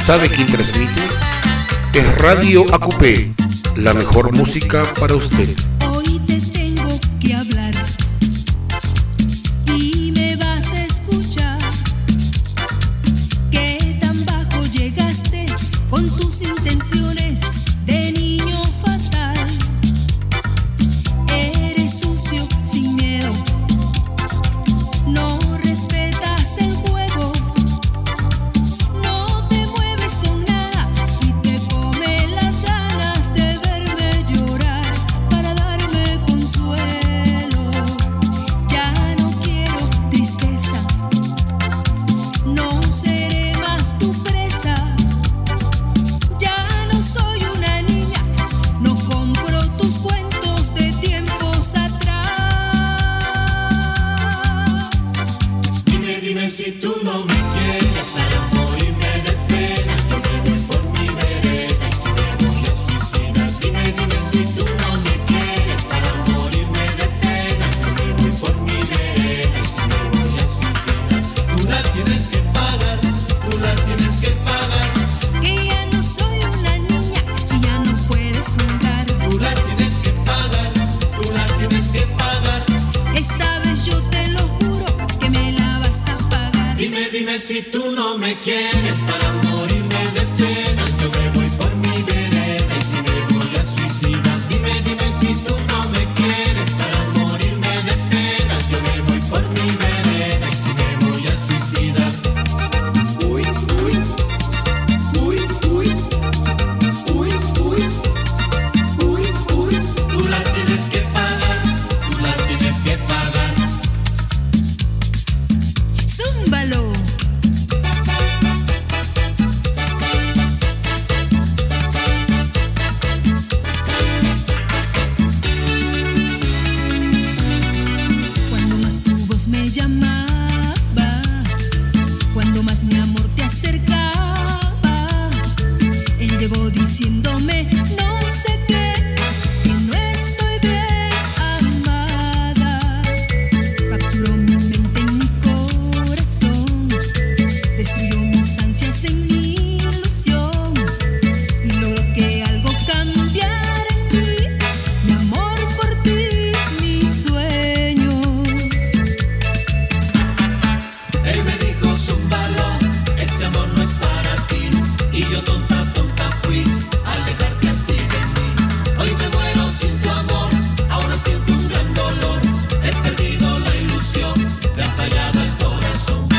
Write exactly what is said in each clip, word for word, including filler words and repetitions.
¿Sabe quién transmite? Es Radio A Q P, la mejor música para usted. Hoy te tengo que hablar y me vas a escuchar. ¿Qué tan bajo llegaste con tus intenciones de niño fatal? Eres sucio sin miedo, no respetas el juego, no te mueves con nada y te come las ganas de verme llorar para darme consuelo. Ya no quiero tristeza, no seré más tu presa. Ya no soy una niña, no compro tus cuentos de tiempos atrás. Dime, dime si tú no me quieres para morirme de pena. Yo me voy por mi vereda y si me voy a suicidar. Dime, dime si tú no me quieres para morirme de pena. Yo me voy por mi vereda y si me voy a suicidar. Tú la tienes que pagar, tú la tienes que pagar. Que ya no soy una niña y ya no puedes jugar. Tú la tienes que pagar, tú la tienes que pagar. Esta vez yo te lo juro que me la vas a pagar. Dime, dime si tú no me quieres para morirme de pena. Yo me voy por mi vereda y si me voy a suicidar. Dime, dime si tú no me quieres para morirme de pena. Yo me voy por mi vereda y si me voy a suicidar. Uy, uy, uy, uy, uy, uy, uy, uy. Tú la tienes que pagar, tú la tienes que pagar. Zúmbalo. Cuando más tu voz me llamaba, cuando más mi amor te acercaba, él llegó diciéndome no sé qué, que no estoy bien amada. Capturó mi mente en mi corazón, destruyó mis ansias en mi ilusión y logró que algo cambiara en mí, mi amor por ti, mis sueños. Él me dijo zúmbalo, ese amor no es para ti. Y yo tonta, tonta fui al dejarte así de mí. Hoy me muero sin tu amor, ahora siento un gran dolor. He perdido la ilusión, me ha fallado el corazón.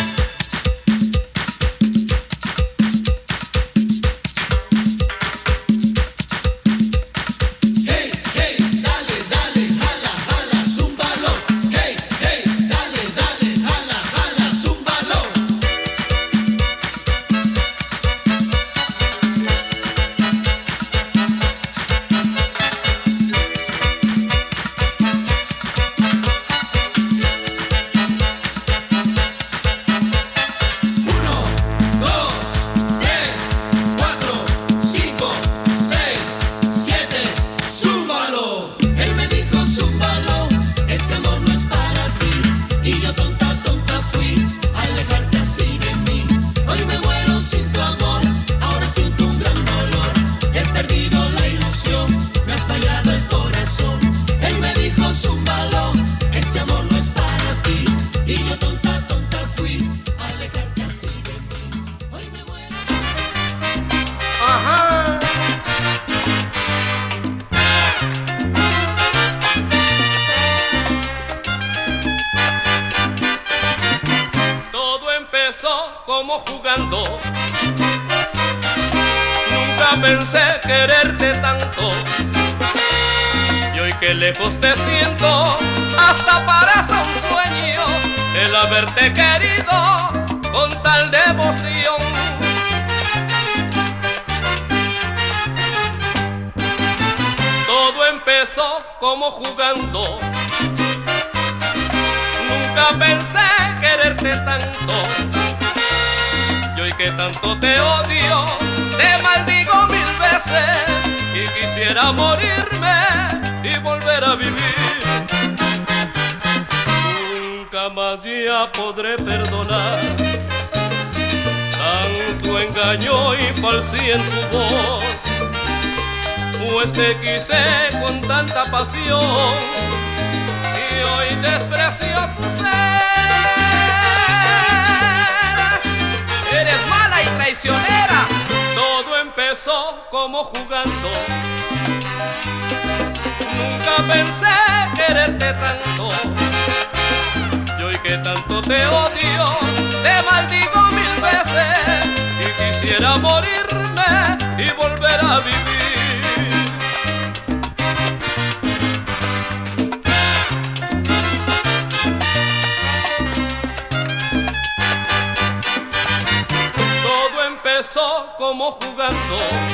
Hey, hey, dale, dale, jala, jala, zúmbalo. Hey, hey, dale, dale, jala, jala, zúmbalo. Uno, dos, tres, cuatro, cinco, seis, siete, zúmbalo. Él me dijo zúmbalo, ese amor no es para ti. Y yo tonta, tonta fui al dejarte así de mí. Hoy me muero sin tu amor, ahora siento un gran dolor. He perdido la ilusión, me ha fallado el corazón. Él me dijo zúmbalo, ese amor no es para ti. Y yo tonta, tonta fui al dejarte así de mí. Hoy me muero. Ajá. Todo empezó como jugando. Nunca pensé quererte tanto. Y hoy que lejos te siento, hasta parece un sueño el haberte querido con tal devoción. Todo empezó como jugando. Nunca pensé quererte tanto. Y hoy que tanto te odio, te maldigo mil veces y quisiera morirme y volver a vivir. Nunca más ya podré perdonar tanto tanto engaño y falsé en tu voz, pues te quise con tanta pasión y hoy desprecio tu ser. Eres mala y traicionera. Todo empezó como jugando. Nunca pensé quererte tanto. Y hoy que tanto te odio, te maldigo mil veces y quisiera morirme y volver a vivir. Todo empezó como jugando.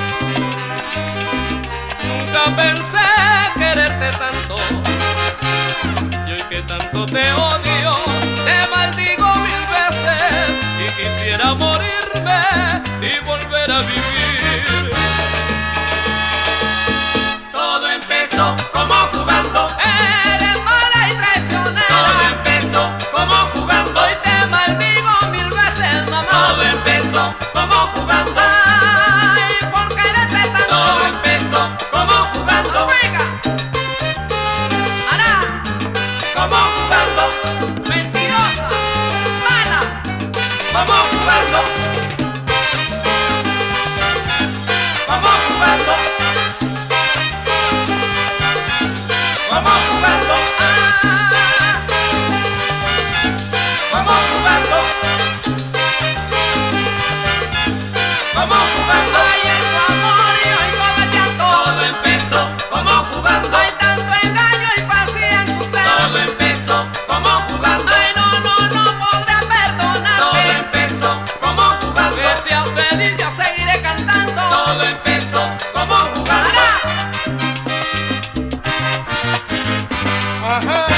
Nunca pensé quererte tanto. Y hoy que tanto te odio, te maldigo mil veces y quisiera morirme y volver a vivir. Todo empezó como jugando. Eres mala y traicionera. Todo empezó como jugando. Hoy te maldigo mil veces, mamá. Todo empezó como jugando. Ay, por quererte tanto. Todo empezó como jugando. Venga. Ana. Como jugando. Mentirosa. Mala. Como jugando. Como jugando. Como jugando. Ah. Como jugando. Como jugando. Ay, en tu amor y hoy como el llanto. Todo empezó como jugando. Hay tanto engaño y falsedad en tu ser. Todo empezó como jugando. Ay, no, no, no podré perdonarte. Todo empezó como jugando. Que seas feliz, yo seguiré cantando. Todo empezó como jugando. Ajá.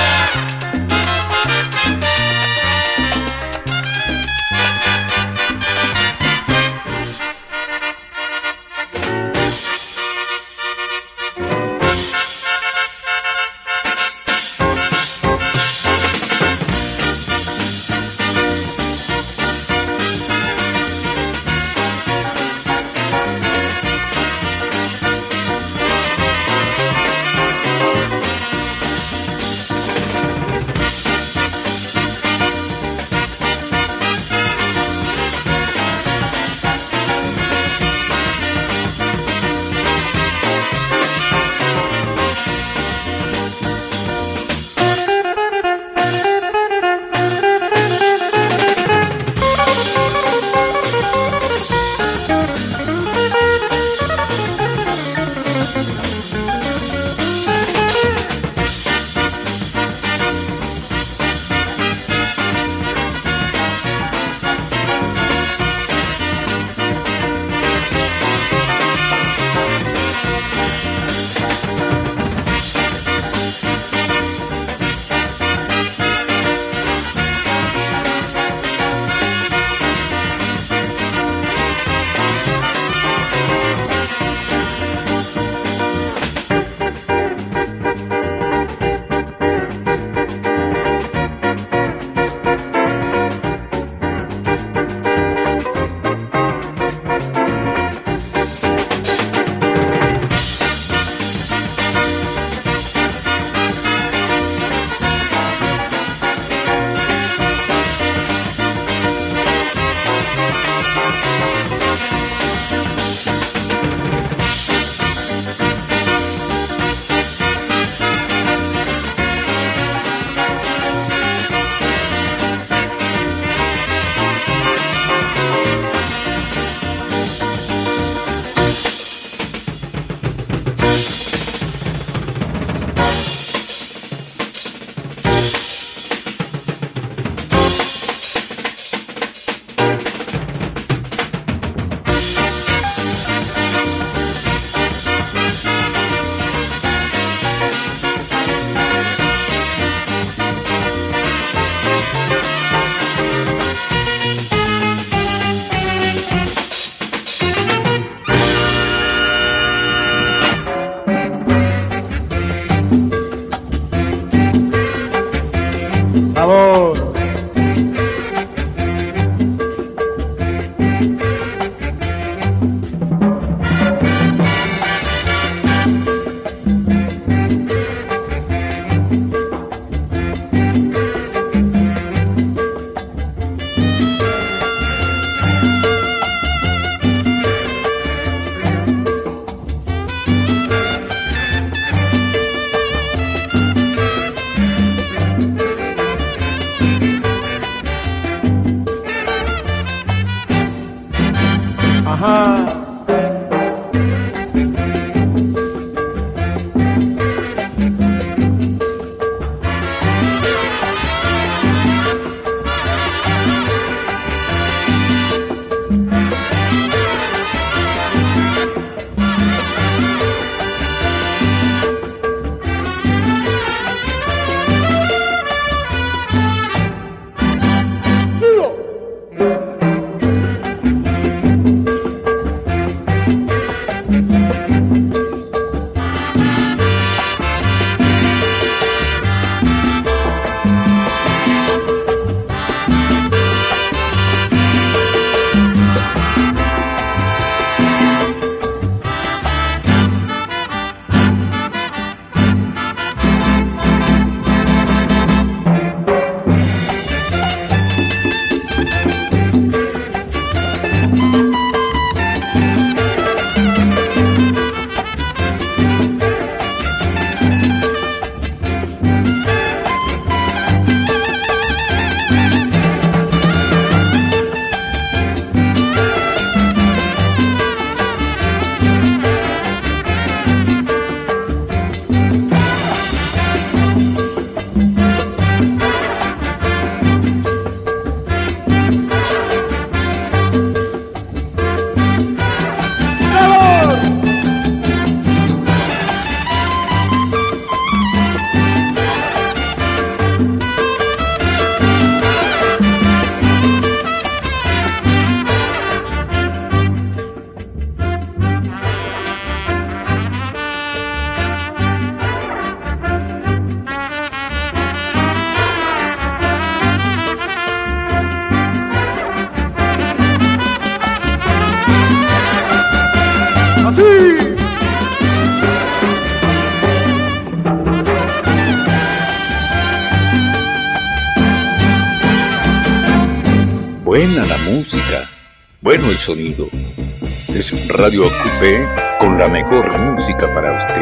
Buena la música, bueno el sonido. Es Radio Acupé con la mejor música para usted.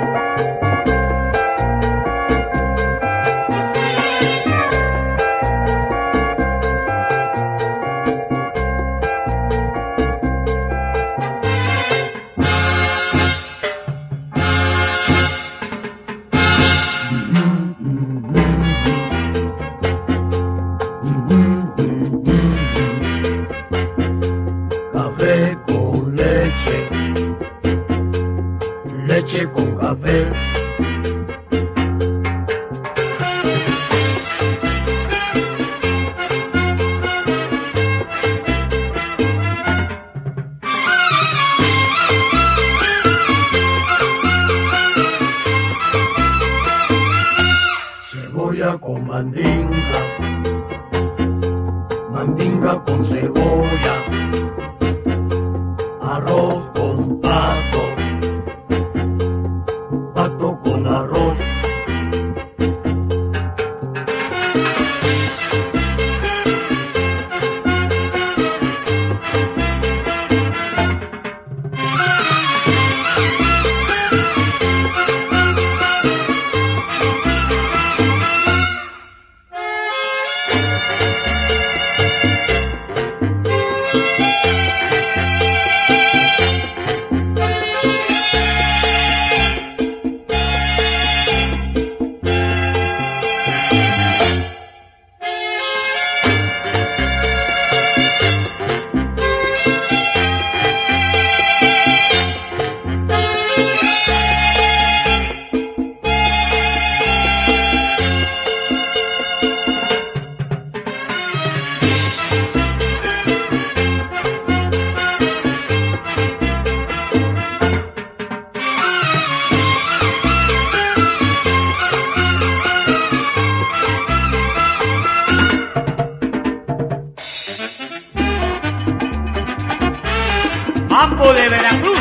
Con mandinga, mandinga con cebolla, arroz con pato, pato con arroz. Mambo de Veracruz.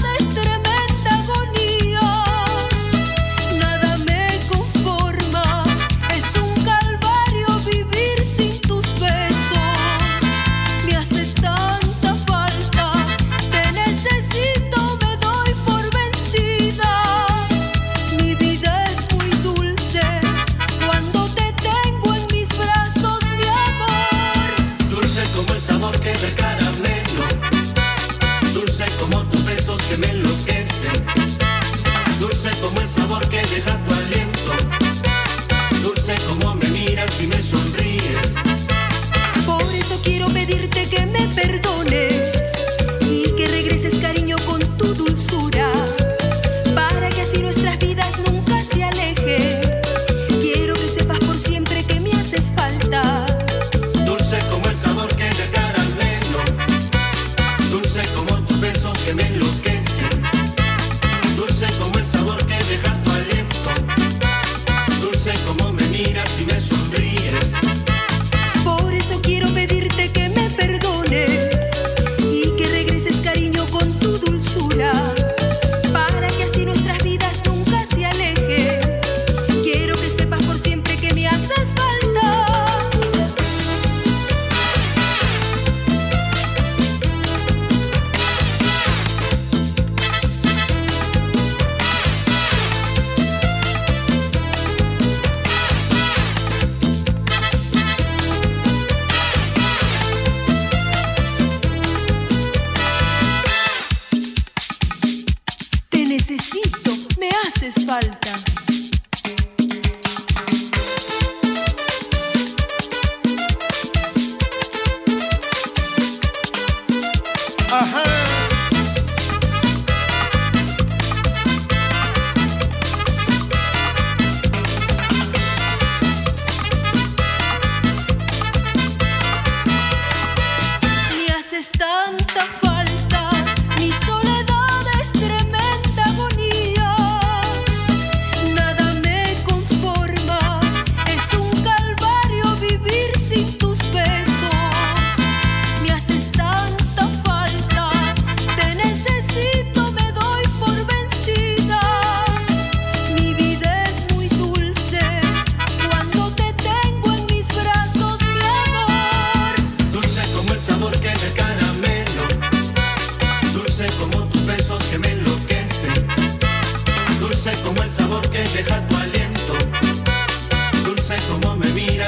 Nada me conforma.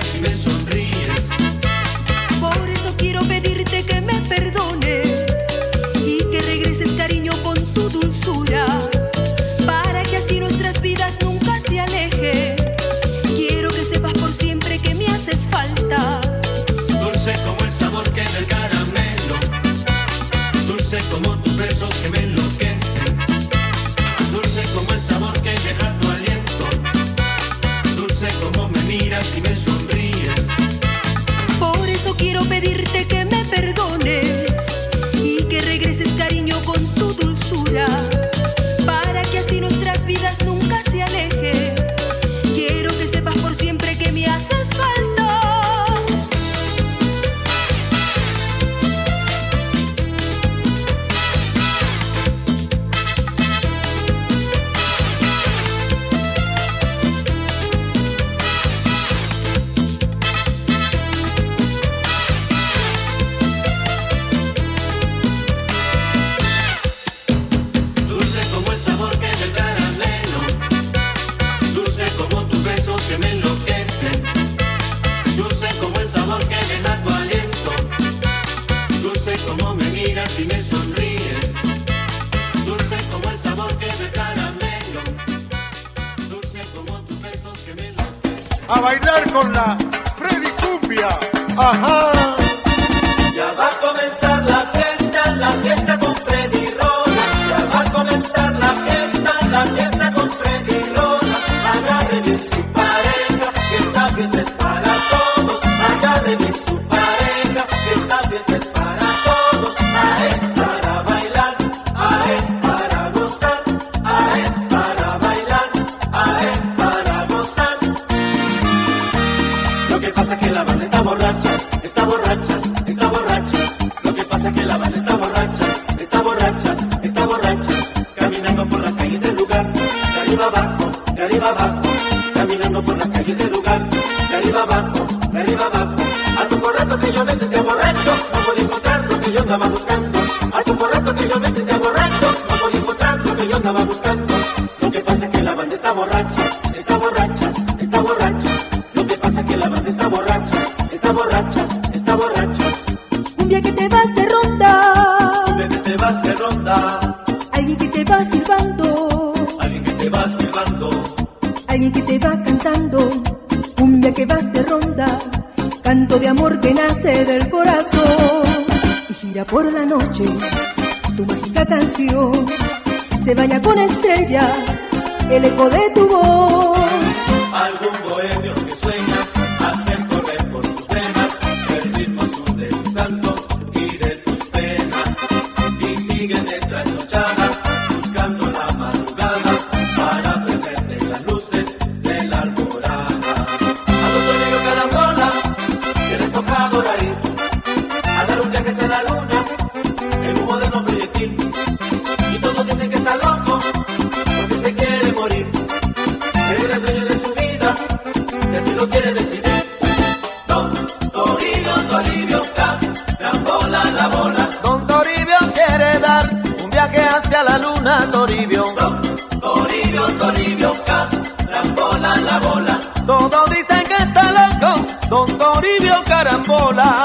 miras y me sonríes. Por eso quiero pedirte que me perdones y que regreses, cariño, con tu dulzura, para que así nuestras vidas nunca se alejen. Quiero que sepas por siempre que me haces falta. Dulce como el sabor que del caramelo, dulce como tus besos que me enloquecen, dulce como el sabor que deja tu aliento, dulce como me miras y me sonríes. Por eso quiero pedirte que me perdones y que regreses, cariño, con tu dulzura, para que así nuestras vidas nunca se alejen. Quiero que sepas por siempre que me haces falta. Dulce como el sabor que del caramelo, dulce como tus besos que me enloquecen, dulce como el sabor que deja tu aliento, dulce como me miras y me sonríes, dulce como el sabor que del caramelo, dulce como tus besos que me enloquecen. A bailar con la Freddy Cumbia. Ajá. Ya va a comenzar la fiesta, la fiesta con Freddy Rola. Ya va a comenzar la fiesta, la fiesta con Freddy Rola. Agarre de su pareja, que esta fiesta es para todos. Agarre de su pareja, que esta fiesta es para todos. Ae, para bailar, ae, para gozar, ae, para bailar, ae, para gozar. Lo que pasa es que la banda está borracha, está borracha, está borracha. Lo que pasa es que la banda está borracha, está borracha, está borracha. Caminando por las calles del lugar, de arriba abajo, de arriba abajo. Caminando por las calles del lugar, de arriba abajo, de arriba abajo. Al poco rato que yo me sentía borracho, no podía encontrar lo que yo andaba buscando. Al poco rato que yo me sentía borracho, no podía encontrar lo que yo andaba buscando. Lo que pasa es que la banda está borracha, está borracha, está borracha. Lo que pasa es que la banda está borracha, está borracha, está borracha. Un día que te vas de ronda, Un bebé te vas de ronda, alguien que te va silbando, alguien que te va silbando, alguien que te va cantando. Un día que vas de ronda, canto de amor que nace del corazón y gira por la noche tu mágica canción. Se baña con estrellas el eco de tu voz. algún bohemio que sueña hacer correr por tus venas el ritmo azul de tu canto y de tus penas, y sigue de trasnochada buscando la madrugada para prenderte las luces de la alborada. A todo negro carambola se le toca por ahí a dar un viaje hacia la luna en un moderno proyectil, y todos dicen que está loco porque se quiere morir. Él es dueño de su vida y así lo quiere decidir. Don Toribio, Toribio, carambola la bola. Don Toribio quiere dar un viaje hacia la luna, Toribio. Don Toribio, Toribio, carambola la bola. Todos dicen que está loco, Don Toribio carambola.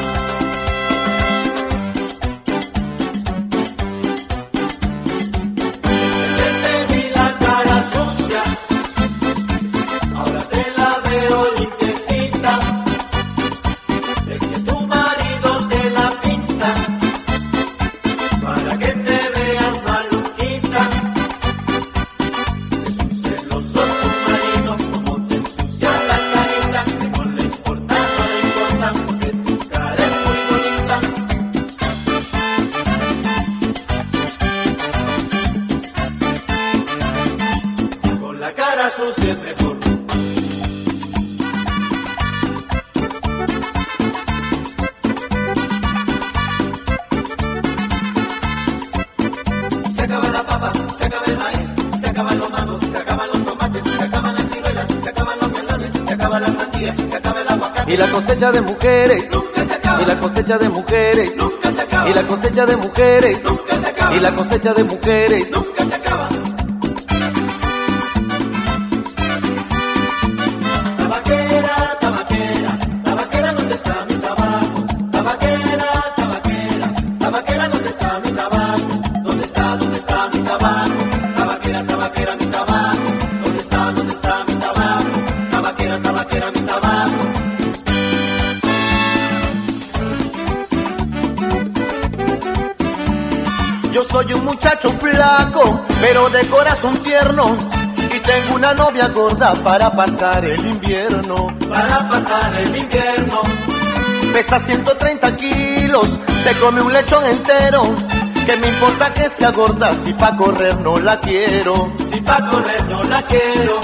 Te vi la cara sucia, ahora te la veo limpiecita. Es que tu marido te la pinta para que te veas maluquita. Es un celoso tu marido, como te ensucia la carita. Si no le importa, no le importa, porque tu cara es muy bonita. Con la cara sucia es mejor. Se acaba la papa, se acaba el maíz, se acaban los mangos, se acaban los tomates, se acaban las ciruelas, se acaban los melones, se acaba la sandía, se acaba el aguacate. Y la cosecha de mujeres, Nunca se acaba, y la cosecha de mujeres, nunca se acaba, y la cosecha de mujeres, nunca se acaba, y la cosecha de mujeres. nunca se acaba. Tabaquera, tabaquera. tabaquera, tabaquera, mi tabaco. Yo soy un muchacho flaco, pero de corazón tierno, y tengo una novia gorda para pasar el invierno. Para pasar el invierno. Pesa ciento treinta kilos, se come un lechón entero. ¿Qué me importa que sea gorda si pa' correr no la quiero? Si pa' correr no la quiero.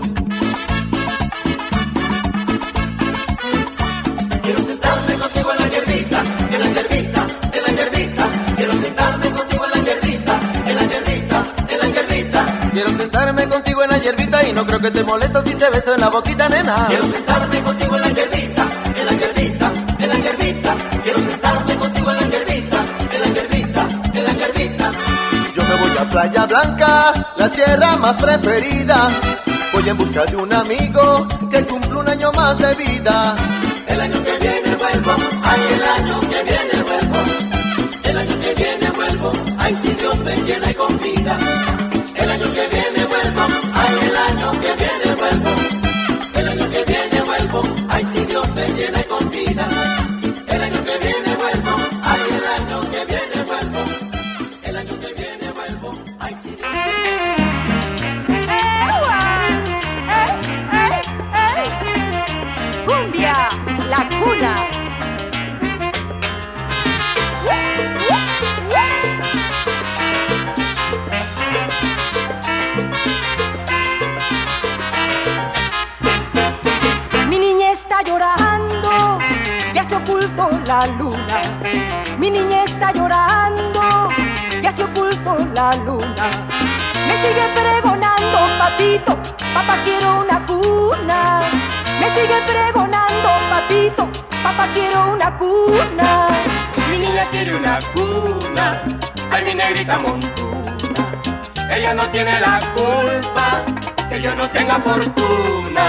Quiero sentarme contigo en la hierbita, en la hierbita, en la hierbita. Quiero sentarme contigo en la hierbita, en la hierbita, en la hierbita. Quiero sentarme contigo en la hierbita y no creo que te molesta si te beso en la boquita, nena. Quiero sentarme contigo en la hierbita, en la hierbita, en la hierbita. Quiero sentarme contigo en la hierbita, en la hierbita, en la hierbita. Yo me voy a Playa Blanca, la tierra más preferida. Voy en busca de un amigo que cumple un año más de vida. El año que viene vuelvo, ay, el año que viene vuelvo. El año que viene vuelvo, ay, si Dios me llena con vida. El año que viene vuelvo, ay, el año que viene vuelvo. El año que viene vuelvo, ay, si Dios me llena con vida. El año que viene vuelvo, ay, el año que viene vuelvo. El año que viene vuelvo, ay, si Dios me ¡Cumbia! La cuna. Mi niña está llorando, ya se ocultó la luna. Mi niña está llorando, ya se ocultó la luna. Me sigue pregonando, papito, papá quiero una cuna. Me sigue pregonando, papito, papá quiero una cuna. Mi niña quiere una cuna, ay mi negrita montuna. Ella no tiene la culpa que yo no tenga fortuna.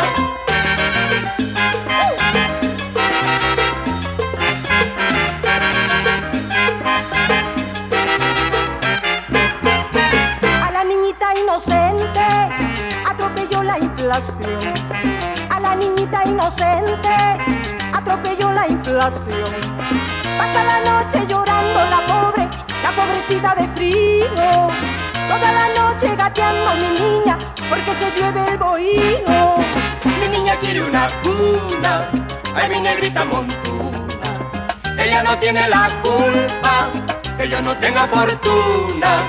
A la niñita inocente atropelló la inflación. A la niñita inocente atropelló la inflación. Pasa la noche llorando la pobre, la pobrecita de frío. Toda la noche gateando mi niña, porque se llueve el bohío. Mi niña quiere una cuna, ay mi negrita montuna. Ella no tiene la culpa que yo no tenga fortuna.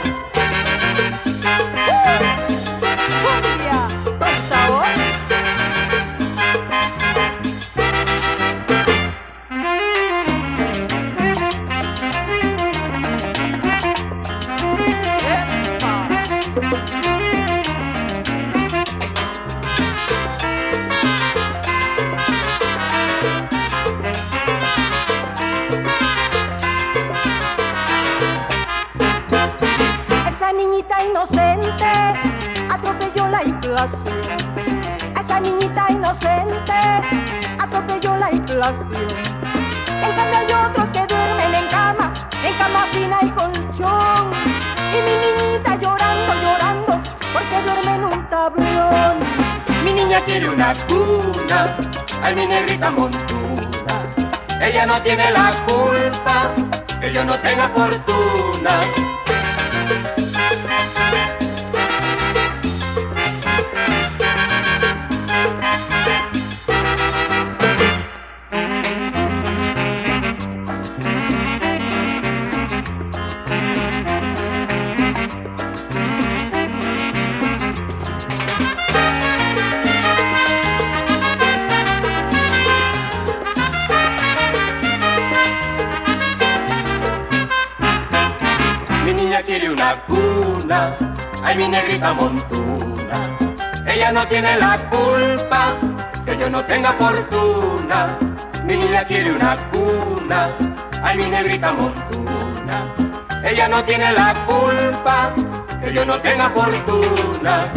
Cumbia, con sabor. Esa niñita inocente atropelló la inflación. Esa niñita inocente atropelló la inflación. En cambio hay otros que duermen en cama, en cama fina y colchón. Y mi niñita llorando, llorando, porque duerme en un tablón. Mi niña quiere una cuna, ay mi negrita montuna. Ella no tiene la culpa que yo no tenga fortuna. Quiere una cuna, ay mi negrita montuna. Ella no tiene la culpa que yo no tenga fortuna. Mi niña quiere una cuna, ay mi negrita montuna. Ella no tiene la culpa que yo no tenga fortuna.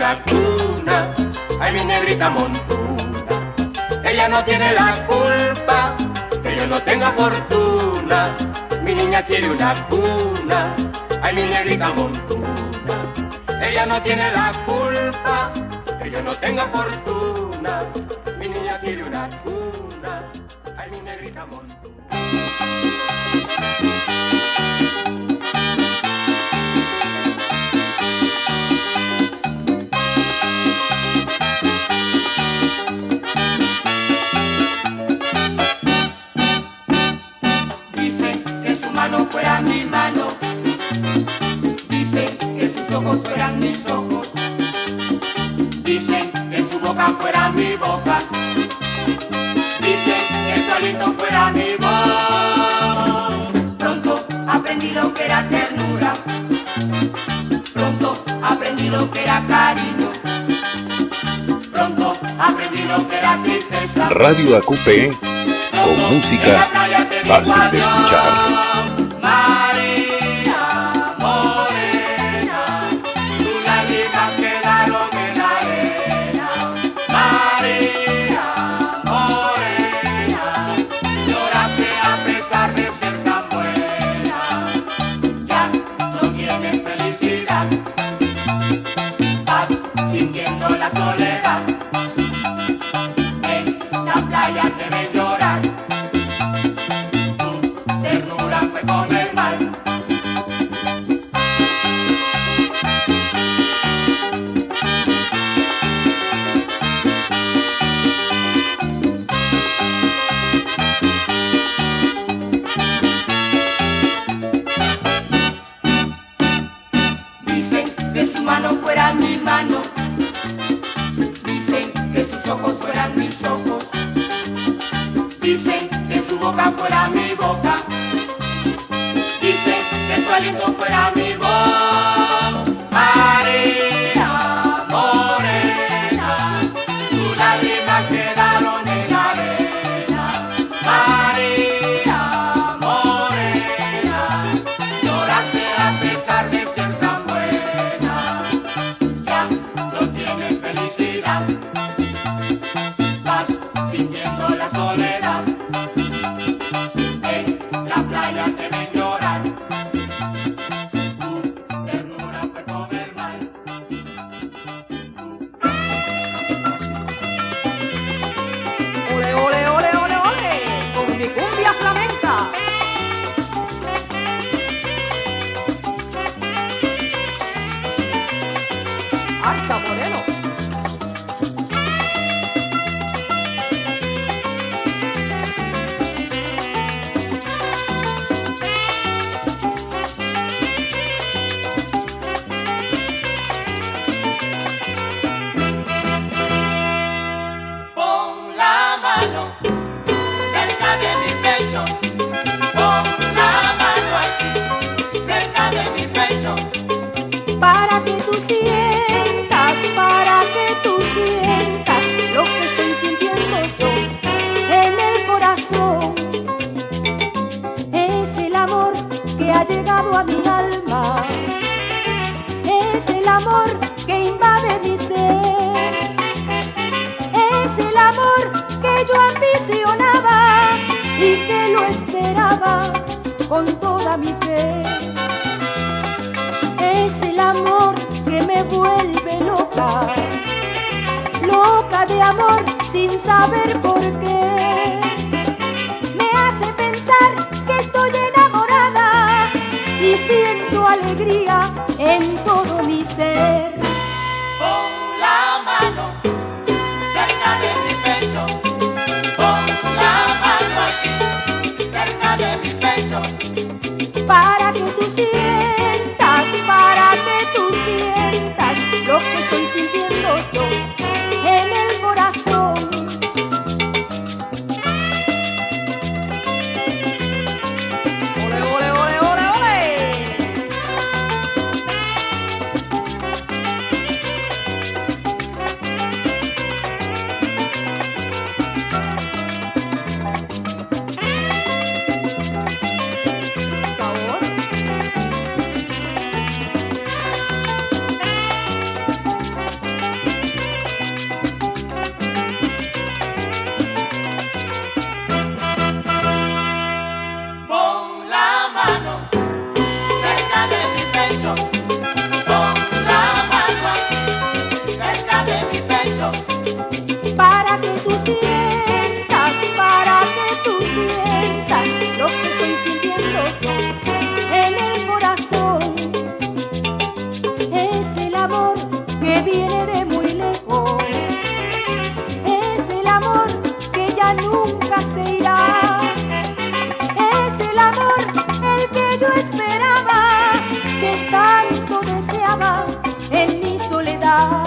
la cuna, ay mi negrita montuna. Ella no tiene la culpa que yo no tenga fortuna. Mi niña quiere una cuna, ay mi negrita montuna. Ella no tiene la culpa que yo no tenga fortuna. Mi niña quiere una cuna, ay mi negrita montuna. Fuera mi mano, dicen que sus ojos fueran mis ojos, dicen que su boca fuera mi boca, dicen que su aliento fuera mi voz. Pronto aprendí lo que era ternura, pronto aprendí lo que era cariño, pronto aprendí lo que era tristeza. Radio A Q P, con música fácil de escuchar. María Morena, tus lágrimas quedaron en la arena. María Morena, lloraste a pesar de ser tan buena. Ya no tienes felicidad, vas sintiendo la soledad. En la playa te ven llorar. Come el mal. Dicen que su mano fuera mi mano, dicen que sus ojos fueran mis ojos, dicen que su boca fuera mi boca, dicen que su aliento fuera mi voz. María Morena, tus lágrimas quedaron en la arena. María Morena, lloraste a pesar de ser tan buena. Ya no tienes felicidad, vas sintiendo la soledad. En la playa te ven llorar. Ole, ole, ole, ole, ole, con mi cumbia flamenca. Alza Moreno. Pon la mano cerca de mi pecho, pon la mano aquí cerca de mi pecho, para que tú sientas, para que tú sientas lo que estoy sintiendo yo en el corazón. Es el amor que ha llegado a mi alma, es el amor que invade mi ser, es el amor que yo ambicionaba y que lo esperaba con toda mi fe. Es el amor que me vuelve loca, loca de amor sin saber por qué. Me hace pensar que estoy enamorada y siento alegría en todo mi ser. pon la mano cerca de mi pecho, pon la mano aquí cerca de mi pecho, para que tú sientas, para que tú sientas lo que estoy sintiendo yo en el corazón. Ole, ole, ole, ole, ole. ella nunca se irá. Es el amor el que yo esperaba, que tanto deseaba en mi soledad.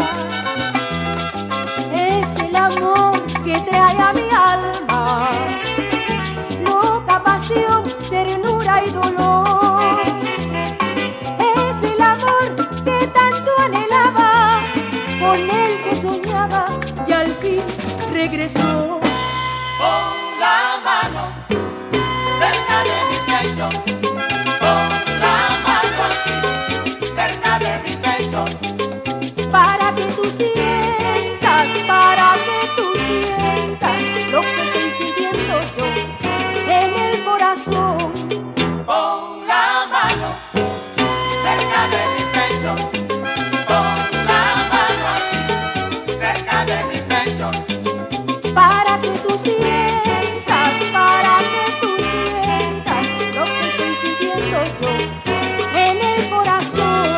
Es el amor que trae a mi alma loca pasión, ternura y dolor. Es el amor que tanto anhelaba, con el que soñaba y al fin regresó. Con la mano cerca de mi pecho, con la mano aquí cerca de mi pecho, para que tú sientas, para que tú sientas lo que estoy sintiendo yo en el corazón. con la mano cerca de mi pecho, con la mano aquí cerca de mi pecho, para que tú sientas, para que tú sientas lo que estoy sintiendo yo en el corazón.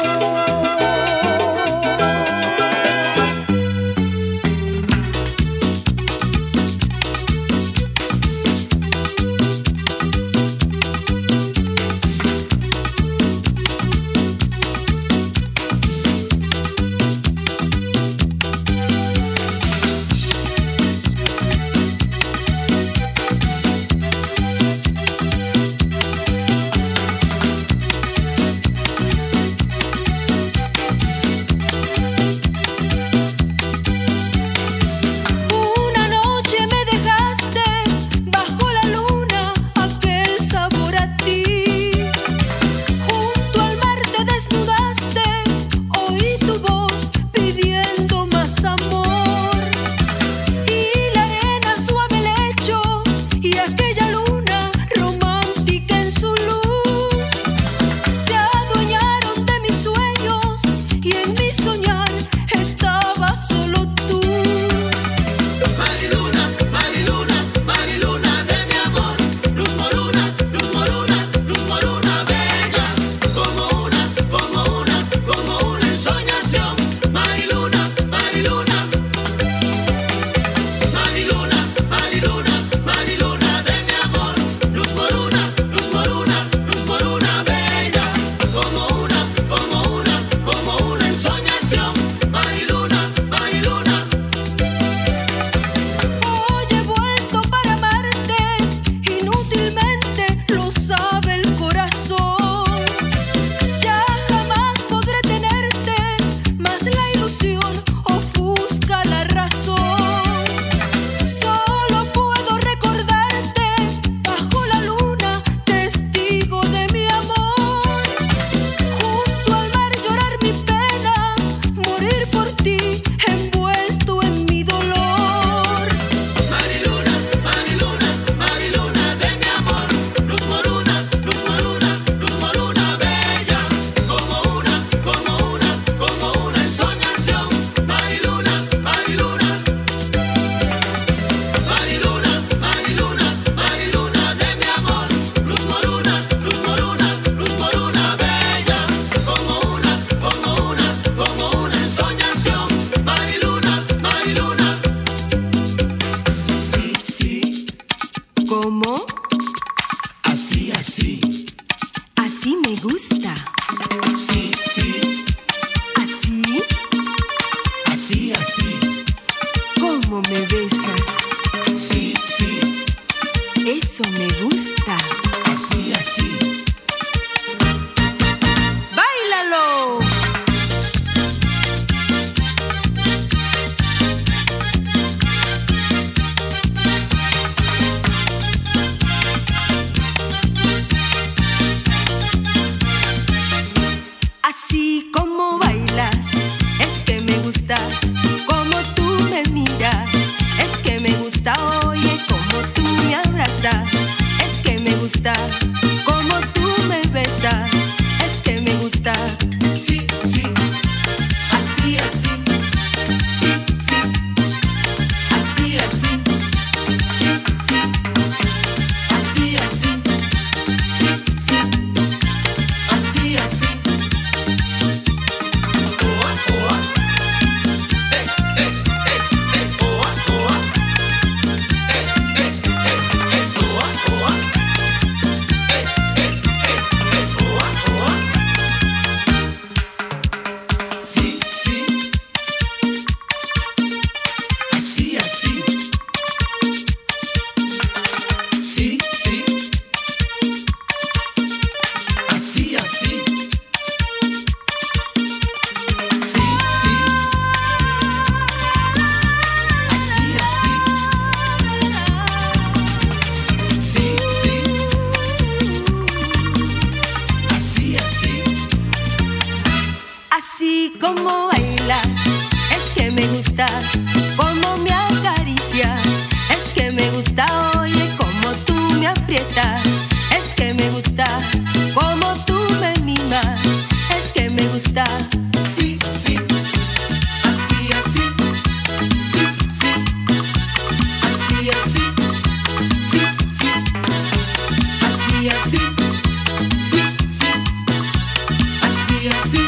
cómo bailas, es que me gustas, cómo me acaricias, es que me gusta, oye, cómo tú me aprietas, es que me gusta, cómo tú me mimas, es que me gusta. Sí, sí, así, así, sí, sí, así, así, sí, sí, así, así, sí, sí, así, así.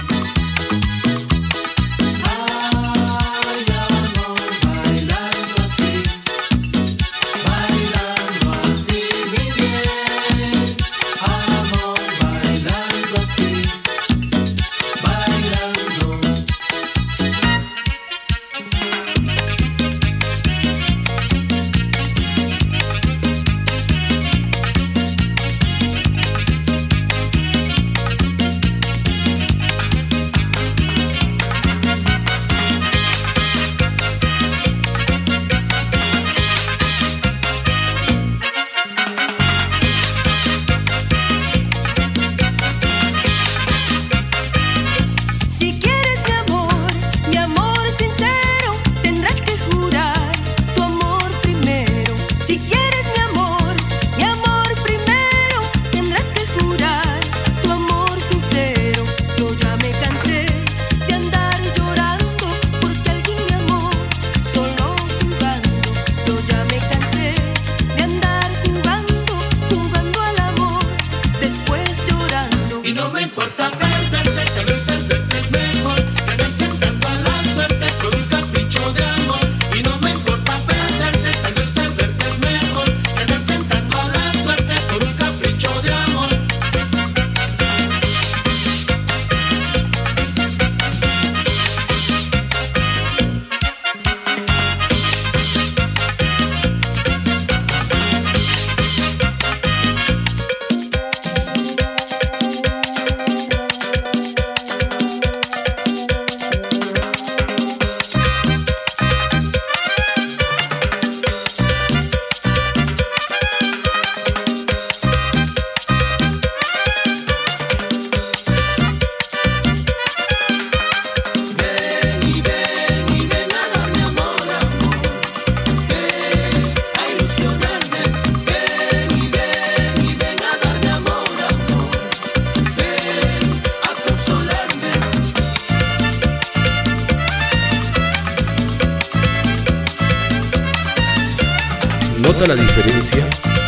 ¿Nota la diferencia?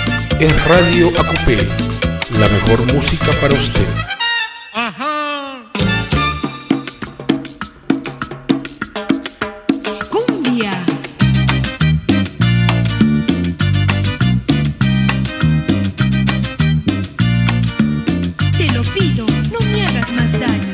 Es Radio A Q P, la mejor música para usted. Cumbia. Te lo pido, no me hagas más daño.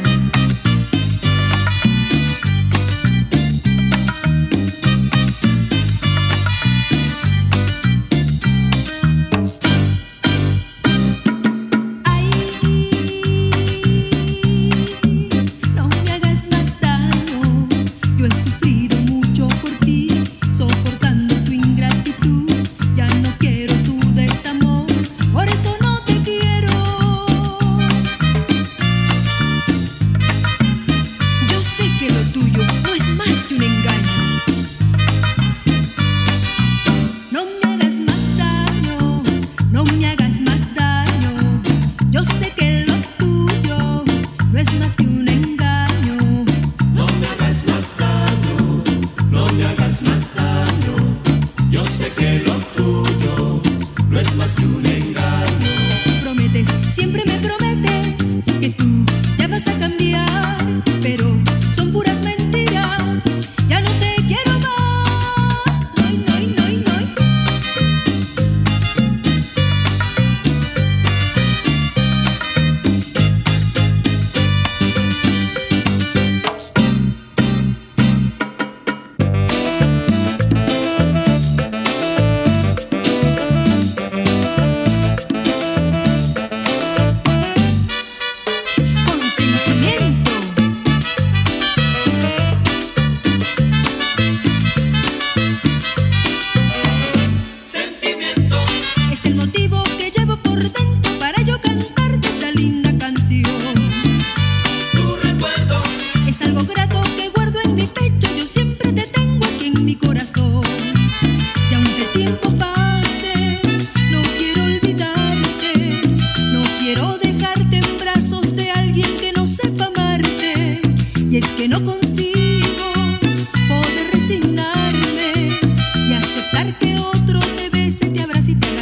otro te bese, te abrace y te